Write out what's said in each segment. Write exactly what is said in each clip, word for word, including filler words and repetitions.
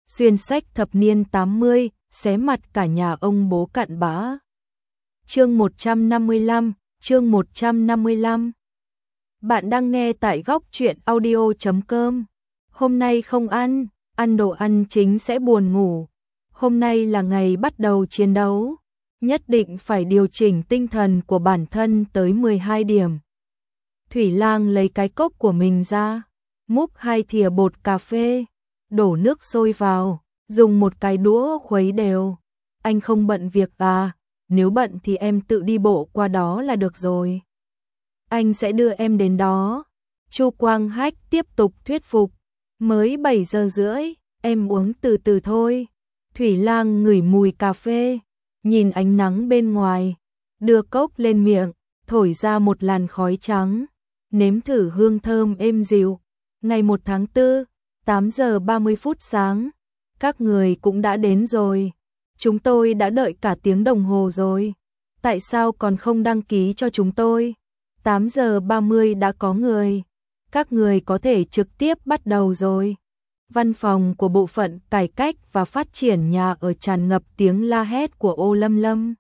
xuyên sách thập niên tám mươi, xé mặt cả nhà ông bố cặn bã. Chương một trăm năm mươi lăm, chương một trăm năm mươi lăm. Bạn đang nghe tại góc truyện audio chấm com. Hôm nay không ăn, ăn đồ ăn chính sẽ buồn ngủ. Hôm nay là ngày bắt đầu chiến đấu, nhất định phải điều chỉnh tinh thần của bản thân tới mười hai điểm. Thủy Lang lấy cái cốc của mình ra, múc hai thìa bột cà phê, đổ nước sôi vào, dùng một cái đũa khuấy đều. Anh không bận việc à, nếu bận thì em tự đi bộ qua đó là được rồi. Anh sẽ đưa em đến đó. Chu Quang Hách tiếp tục thuyết phục. Mới bảy giờ rưỡi, em uống từ từ thôi. Thủy Lang ngửi mùi cà phê, nhìn ánh nắng bên ngoài, đưa cốc lên miệng, thổi ra một làn khói trắng, nếm thử hương thơm êm dịu. Ngày một tháng tư, tám giờ ba mươi phút sáng, các người cũng đã đến rồi. Chúng tôi đã đợi cả tiếng đồng hồ rồi. Tại sao còn không đăng ký cho chúng tôi? tám giờ ba mươi đã có người. Các người có thể trực tiếp bắt đầu rồi. Văn phòng của bộ phận cải cách và phát triển nhà ở tràn ngập tiếng la hét của Ô Lâm Lâm.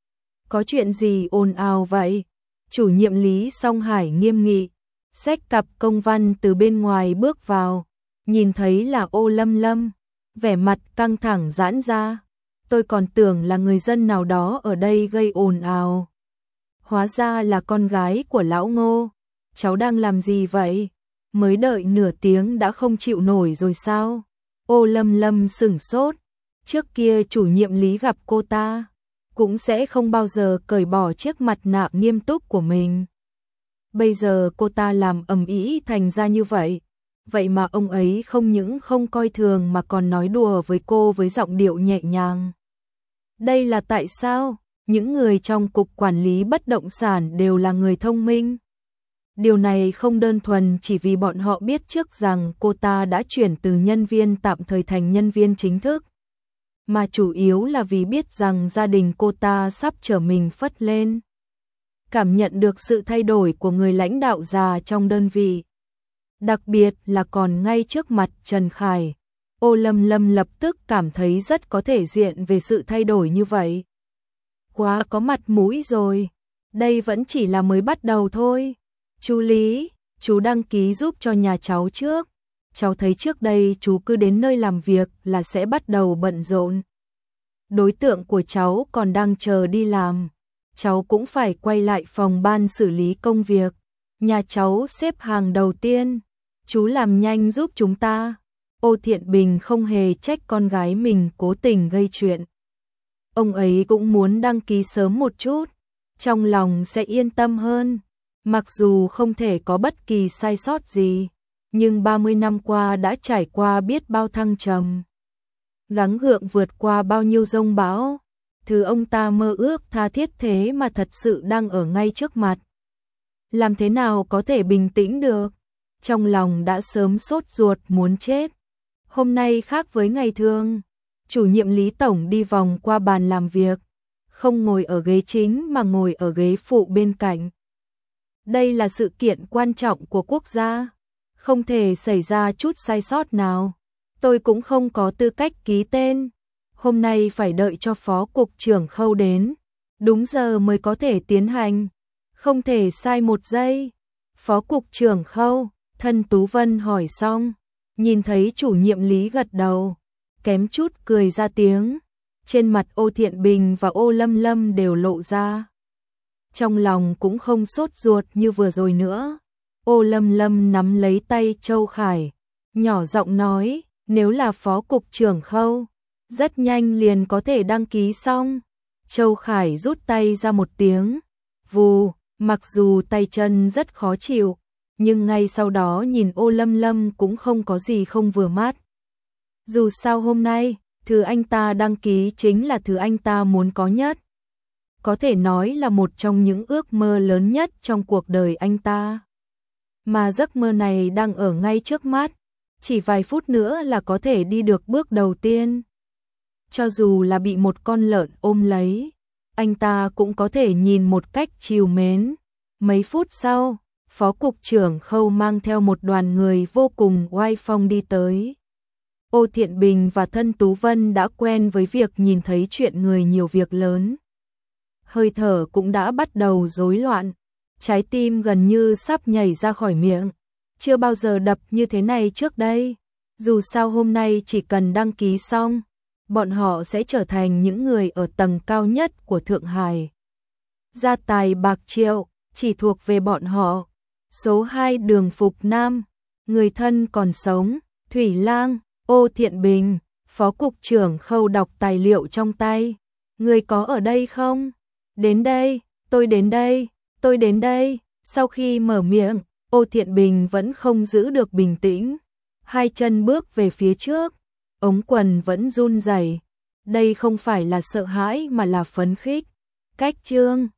Có chuyện gì ồn ào vậy? Chủ nhiệm Lý Song Hải nghiêm nghị, xách cặp công văn từ bên ngoài bước vào, nhìn thấy là Ô Lâm Lâm, vẻ mặt căng thẳng giãn ra. Tôi còn tưởng là người dân nào đó ở đây gây ồn ào. Hóa ra là con gái của lão Ngô. Cháu đang làm gì vậy? Mới đợi nửa tiếng đã không chịu nổi rồi sao? Ô Lâm Lâm sửng sốt. Trước kia chủ nhiệm Lý gặp cô ta, cũng sẽ không bao giờ cởi bỏ chiếc mặt nạ nghiêm túc của mình. Bây giờ cô ta làm ầm ĩ thành ra như vậy. Vậy mà ông ấy không những không coi thường mà còn nói đùa với cô với giọng điệu nhẹ nhàng. Đây là tại sao? Những người trong cục quản lý bất động sản đều là người thông minh. Điều này không đơn thuần chỉ vì bọn họ biết trước rằng cô ta đã chuyển từ nhân viên tạm thời thành nhân viên chính thức, mà chủ yếu là vì biết rằng gia đình cô ta sắp trở mình phất lên. Cảm nhận được sự thay đổi của người lãnh đạo già trong đơn vị, đặc biệt là còn ngay trước mặt Trần Khải, Ô Lâm Lâm lập tức cảm thấy rất có thể diện về sự thay đổi như vậy. Quá có mặt mũi rồi, đây vẫn chỉ là mới bắt đầu thôi. Chú Lý, chú đăng ký giúp cho nhà cháu trước. Cháu thấy trước đây chú cứ đến nơi làm việc là sẽ bắt đầu bận rộn. Đối tượng của cháu còn đang chờ đi làm. Cháu cũng phải quay lại phòng ban xử lý công việc. Nhà cháu xếp hàng đầu tiên. Chú làm nhanh giúp chúng ta. Ô Thiện Bình không hề trách con gái mình cố tình gây chuyện. Ông ấy cũng muốn đăng ký sớm một chút, trong lòng sẽ yên tâm hơn. Mặc dù không thể có bất kỳ sai sót gì, nhưng ba mươi năm qua đã trải qua biết bao thăng trầm, gắng gượng vượt qua bao nhiêu giông bão. Thứ ông ta mơ ước tha thiết thế mà thật sự đang ở ngay trước mặt. Làm thế nào có thể bình tĩnh được? Trong lòng đã sớm sốt ruột muốn chết. Hôm nay khác với ngày thường, chủ nhiệm Lý Tổng đi vòng qua bàn làm việc, không ngồi ở ghế chính mà ngồi ở ghế phụ bên cạnh. Đây là sự kiện quan trọng của quốc gia, không thể xảy ra chút sai sót nào. Tôi cũng không có tư cách ký tên. Hôm nay phải đợi cho Phó Cục trưởng Khâu đến, đúng giờ mới có thể tiến hành, không thể sai một giây. Phó Cục trưởng Khâu, Thân Tú Vân hỏi xong, nhìn thấy chủ nhiệm Lý gật đầu, kém chút cười ra tiếng. Trên mặt Ô Thiện Bình và Ô Lâm Lâm đều lộ ra. Trong lòng cũng không sốt ruột như vừa rồi nữa. Ô Lâm Lâm nắm lấy tay Châu Khải, nhỏ giọng nói, nếu là Phó Cục trưởng Khâu, rất nhanh liền có thể đăng ký xong. Châu Khải rút tay ra một tiếng, vù, mặc dù tay chân rất khó chịu, nhưng ngay sau đó nhìn Ô Lâm Lâm cũng không có gì không vừa mắt. Dù sao hôm nay, thứ anh ta đăng ký chính là thứ anh ta muốn có nhất. Có thể nói là một trong những ước mơ lớn nhất trong cuộc đời anh ta. Mà giấc mơ này đang ở ngay trước mắt, chỉ vài phút nữa là có thể đi được bước đầu tiên. Cho dù là bị một con lợn ôm lấy, anh ta cũng có thể nhìn một cách trìu mến. Mấy phút sau, Phó Cục trưởng Khâu mang theo một đoàn người vô cùng oai phong đi tới. Ô Thiện Bình và Thân Tú Vân đã quen với việc nhìn thấy chuyện người nhiều việc lớn. Hơi thở cũng đã bắt đầu rối loạn, trái tim gần như sắp nhảy ra khỏi miệng. Chưa bao giờ đập như thế này trước đây. Dù sao hôm nay chỉ cần đăng ký xong, bọn họ sẽ trở thành những người ở tầng cao nhất của Thượng Hải. Gia tài bạc triệu, chỉ thuộc về bọn họ. Số hai Đường Phục Nam, người thân còn sống, Thủy Lang, Ô Thiện Bình, Phó Cục trưởng Khâu đọc tài liệu trong tay. Người có ở đây không? Đến đây, tôi đến đây, tôi đến đây. Sau khi mở miệng, Ô Thiện Bình vẫn không giữ được bình tĩnh. Hai chân bước về phía trước, ống quần vẫn run rẩy. Đây không phải là sợ hãi mà là phấn khích. Cách Trương